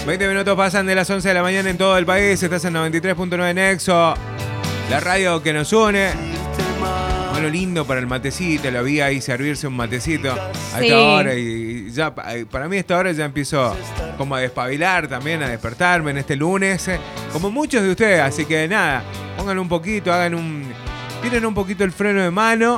20 minutos pasan de las 11 de la mañana en todo el país. Estás en 93.9 Nexo, la radio que nos une. Bueno, lindo para el matecito. La vi ahí servirse un matecito a esta hora. Y ya, para mí a esta hora ya empiezo como a despabilar también, a despertarme en este lunes. Como muchos de ustedes. Así que nada, pongan un poquito, tiren un poquito el freno de mano.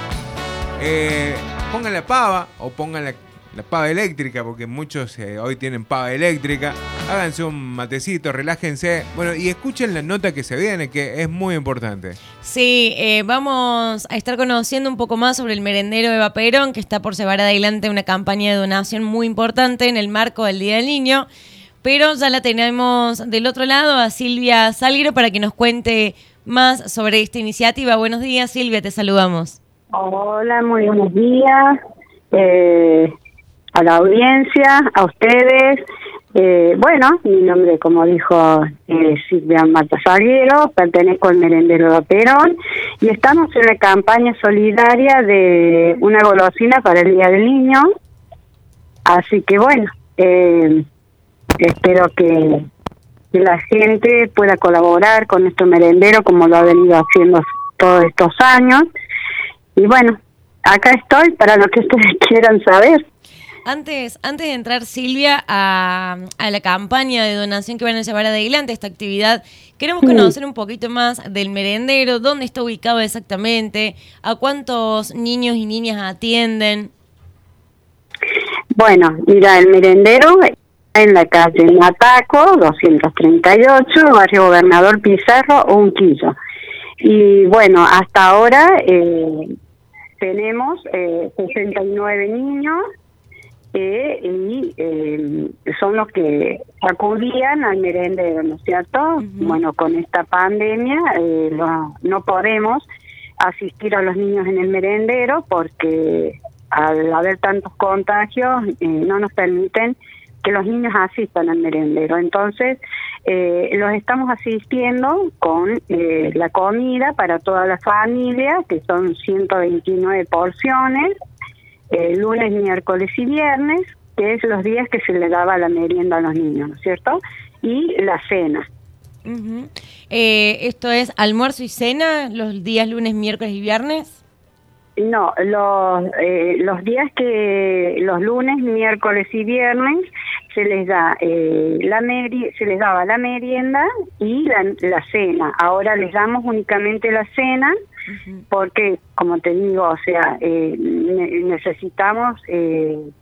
Pongan la pava o pongan la pava eléctrica, porque muchos hoy tienen pava eléctrica. Háganse un matecito, relájense. Bueno, y escuchen la nota que se viene, que es muy importante. Sí, vamos a estar conociendo un poco más sobre el merendero Eva Perón, que está por llevar adelante una campaña de donación muy importante en el marco del Día del Niño. Pero ya la tenemos del otro lado a Silvia Salguero para que nos cuente más sobre esta iniciativa. Buenos días, Silvia, te saludamos. Hola, muy buenos días. A la audiencia, a ustedes. Bueno, mi nombre, como dijo Silvia Marta Salguero, pertenezco al merendero de Perón y estamos en la campaña solidaria de una golosina para el Día del Niño. Así que bueno, espero que la gente pueda colaborar con nuestro merendero como lo ha venido haciendo todos estos años. Y bueno, acá estoy para lo que ustedes quieran saber. Antes de entrar, Silvia, a la campaña de donación que van a llevar adelante, esta actividad, queremos conocer un poquito más del merendero, dónde está ubicado exactamente, a cuántos niños y niñas atienden. Bueno, mira, el merendero está en la calle Nataco, 238, barrio Gobernador Pizarro, Unquillo. Y bueno, hasta ahora tenemos 69 niños. Y son los que acudían al merendero, ¿no es cierto? Uh-huh. Bueno, con esta pandemia no podemos asistir a los niños en el merendero porque al haber tantos contagios no nos permiten que los niños asistan al merendero. Entonces, los estamos asistiendo con la comida para toda la familia, que son 129 porciones, lunes, miércoles y viernes, que es los días que se le daba la merienda a los niños, ¿no es cierto? Y la cena. Uh-huh. ¿Esto es almuerzo y cena los días lunes, miércoles y viernes? No, los días que los lunes, miércoles y viernes se les da se les daba la merienda y la cena. Ahora les damos únicamente la cena. Uh-huh. Porque, como te digo, o sea, necesitamos el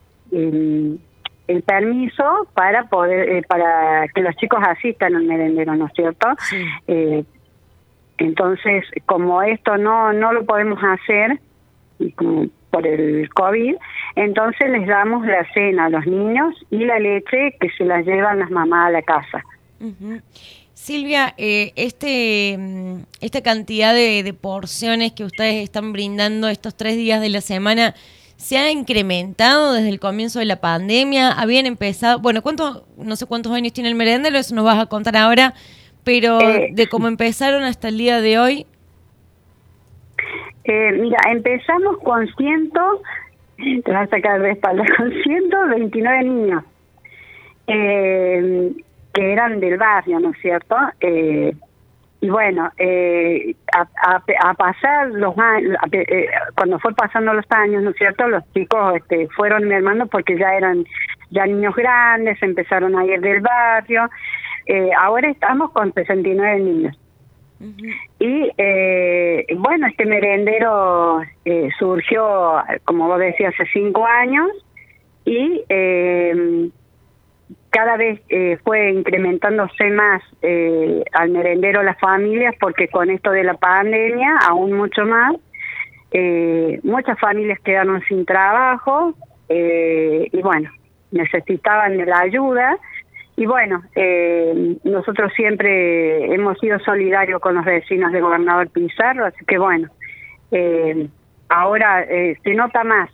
permiso para poder para que los chicos asistan al merendero, ¿no es cierto? Sí. Entonces, como esto no lo podemos hacer como por el COVID, entonces les damos la cena a los niños y la leche que se la llevan las mamás a la casa. Uh-huh. Silvia, esta cantidad de porciones que ustedes están brindando estos 3 días de la semana, ¿se ha incrementado desde el comienzo de la pandemia? ¿Habían empezado? Bueno, no sé cuántos años tiene el merendero, eso nos vas a contar ahora, pero de cómo empezaron hasta el día de hoy. Mira, empezamos con te vas a sacar de espalda, con 129 niños. Que eran del barrio, ¿no es cierto? Y bueno, a pasar los años, cuando fue pasando los años, ¿no es cierto? Los chicos fueron mermando porque ya eran niños grandes, empezaron a ir del barrio. Ahora estamos con 69 niños. Uh-huh. Y bueno, este merendero surgió, como vos decías, hace 5 años y cada vez fue incrementándose más al merendero las familias, porque con esto de la pandemia aún mucho más, muchas familias quedaron sin trabajo y bueno, necesitaban de la ayuda. Y bueno, nosotros siempre hemos sido solidarios con los vecinos de Gobernador Pizarro, así que bueno, ahora se nota más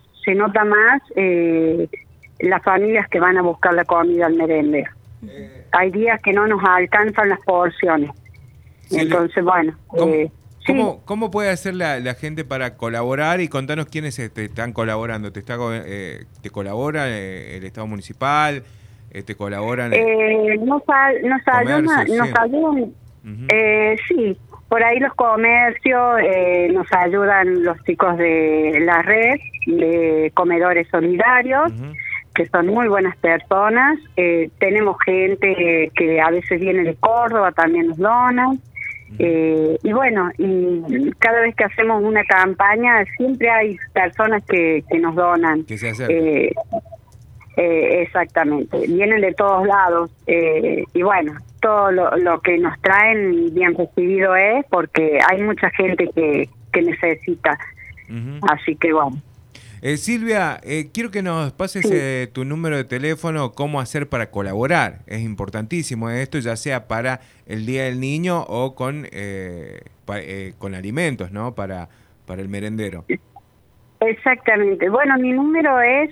las familias que van a buscar la comida al merendero. Hay días que no nos alcanzan las porciones. Sí, entonces, bueno. ¿Cómo puede hacer la gente para colaborar? Y contanos quiénes te están colaborando. ¿Te colabora el Estado municipal? colaboran? Nos ayudan, sí, por ahí los comercios, nos ayudan los chicos de la red de comedores solidarios, que son muy buenas personas. Tenemos gente que a veces viene de Córdoba, también nos donan. Y bueno, y cada vez que hacemos una campaña siempre hay personas que nos donan. Que se acercan. Exactamente, vienen de todos lados, y bueno, todo lo que nos traen bien recibido es, porque hay mucha gente que necesita. Así que bueno. Silvia, quiero que nos pases tu número de teléfono, cómo hacer para colaborar. Es importantísimo esto, ya sea para el Día del Niño o con alimentos, ¿no? Para el merendero. Exactamente. Bueno, mi número es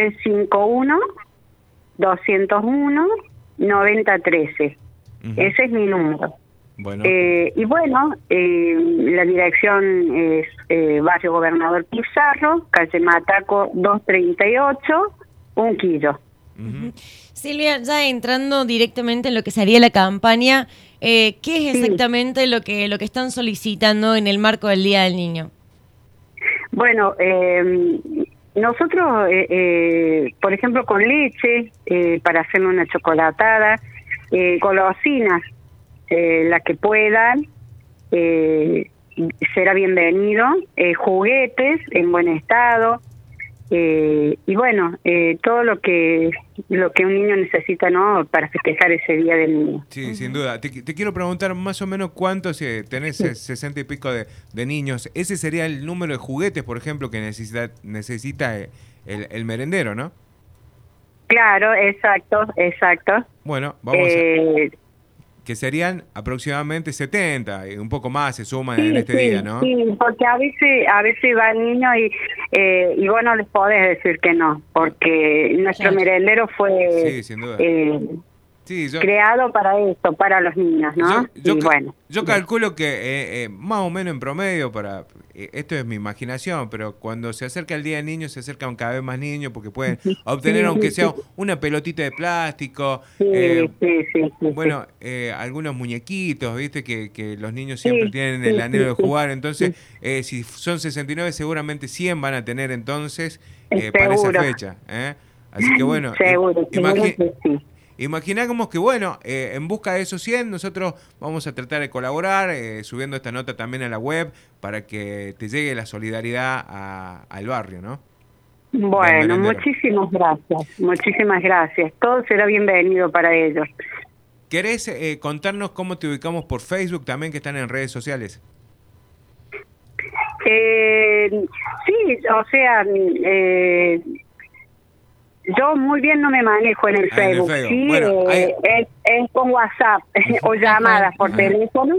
351-201-9013. Ese es mi número. Bueno. Y bueno, la dirección es Barrio Gobernador Pizarro, calle Mataco 238, Unquillo. Silvia, ya entrando directamente en lo que sería la campaña, ¿qué es exactamente lo que están solicitando en el marco del Día del Niño? Bueno, nosotros, por ejemplo, con leche, para hacer una chocolatada, golosinas, la que puedan, será bienvenido, juguetes en buen estado, y bueno, todo lo que un niño necesita, ¿no?, para festejar ese Día del Niño. Sí, sin duda. Te quiero preguntar más o menos cuántos, tenés 60 y pico de niños, ese sería el número de juguetes, por ejemplo, que necesita el merendero, ¿no? Claro, exacto. Bueno, vamos que serían aproximadamente 70, un poco más se suman en este día, ¿no? Sí, porque a veces va el niño y vos no les podés decir que no, porque nuestro merendero fue sin duda. Creado para esto, para los niños, ¿no? Yo calculo que más o menos en promedio, esto es mi imaginación, pero cuando se acerca el Día del Niño se acercan cada vez más niños porque pueden obtener aunque sea una pelotita de plástico, bueno, algunos muñequitos, viste que los niños siempre tienen el anhelo de jugar, entonces si son 69 seguramente 100 van a tener entonces para esa fecha, así que bueno, imaginamos que, bueno, en busca de esos 100, nosotros vamos a tratar de colaborar, subiendo esta nota también a la web, para que te llegue la solidaridad al barrio, ¿no? Bueno, muchísimas gracias. Todo será bienvenido para ellos. ¿Querés contarnos cómo te ubicamos por Facebook también, que están en redes sociales? Sí, o sea... yo muy bien no me manejo en el Facebook. Sí, bueno, es con WhatsApp o llamadas por teléfono.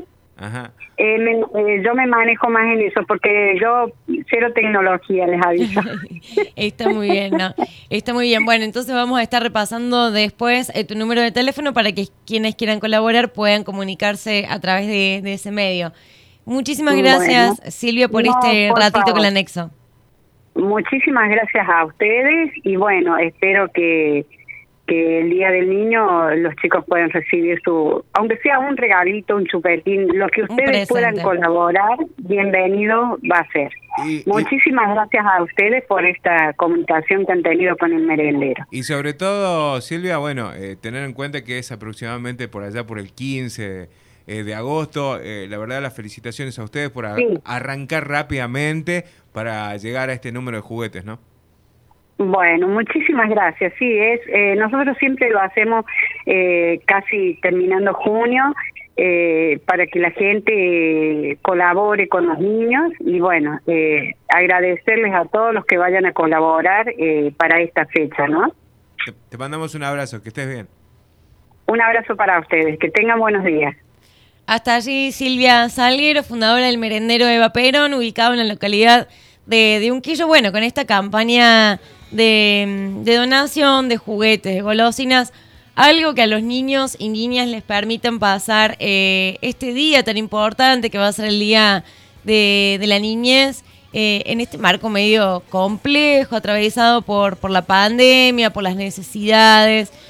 Yo me manejo más en eso porque yo cero tecnología, les aviso. Está muy bien, ¿no? Está muy bien. Bueno, entonces vamos a estar repasando después tu número de teléfono para que quienes quieran colaborar puedan comunicarse a través de ese medio. Muchísimas gracias, Silvia, por este ratito con el anexo. Muchísimas gracias a ustedes y bueno, espero que el Día del Niño los chicos puedan recibir aunque sea un regalito, un chupetín, lo que ustedes puedan colaborar, bienvenido va a ser. Muchísimas gracias a ustedes por esta comunicación que han tenido con el merendero. Y sobre todo, Silvia, bueno, tener en cuenta que es aproximadamente por allá por el 15 de agosto. La verdad, las felicitaciones a ustedes por arrancar rápidamente para llegar a este número de juguetes, ¿no? Bueno, muchísimas gracias. Sí, nosotros siempre lo hacemos casi terminando junio, para que la gente colabore con los niños y bueno, agradecerles a todos los que vayan a colaborar para esta fecha, ¿no? Te mandamos un abrazo, que estés bien. Un abrazo para ustedes, que tengan buenos días. Hasta allí Silvia Salguero, fundadora del merendero Eva Perón, ubicado en la localidad de Unquillo, bueno, con esta campaña de donación de juguetes, de golosinas, algo que a los niños y niñas les permitan pasar este día tan importante que va a ser el Día de la Niñez, en este marco medio complejo, atravesado por la pandemia, por las necesidades.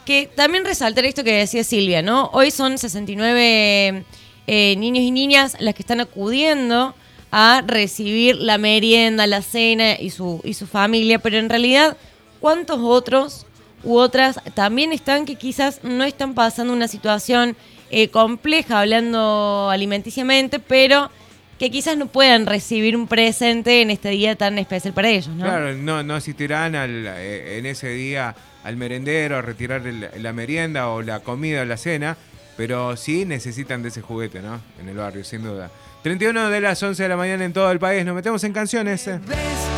Que también resaltar esto que decía Silvia, ¿no? Hoy son 69 niños y niñas las que están acudiendo a recibir la merienda, la cena y su familia, pero en realidad, ¿cuántos otros u otras también están que quizás no están pasando una situación compleja, hablando alimenticiamente, pero que quizás no puedan recibir un presente en este día tan especial para ellos, ¿no? Claro, no asistirán en ese día al merendero a retirar la merienda o la comida o la cena, pero sí necesitan de ese juguete, ¿no? En el barrio, sin duda. 31 de las 11 de la mañana en todo el país. Nos metemos en canciones.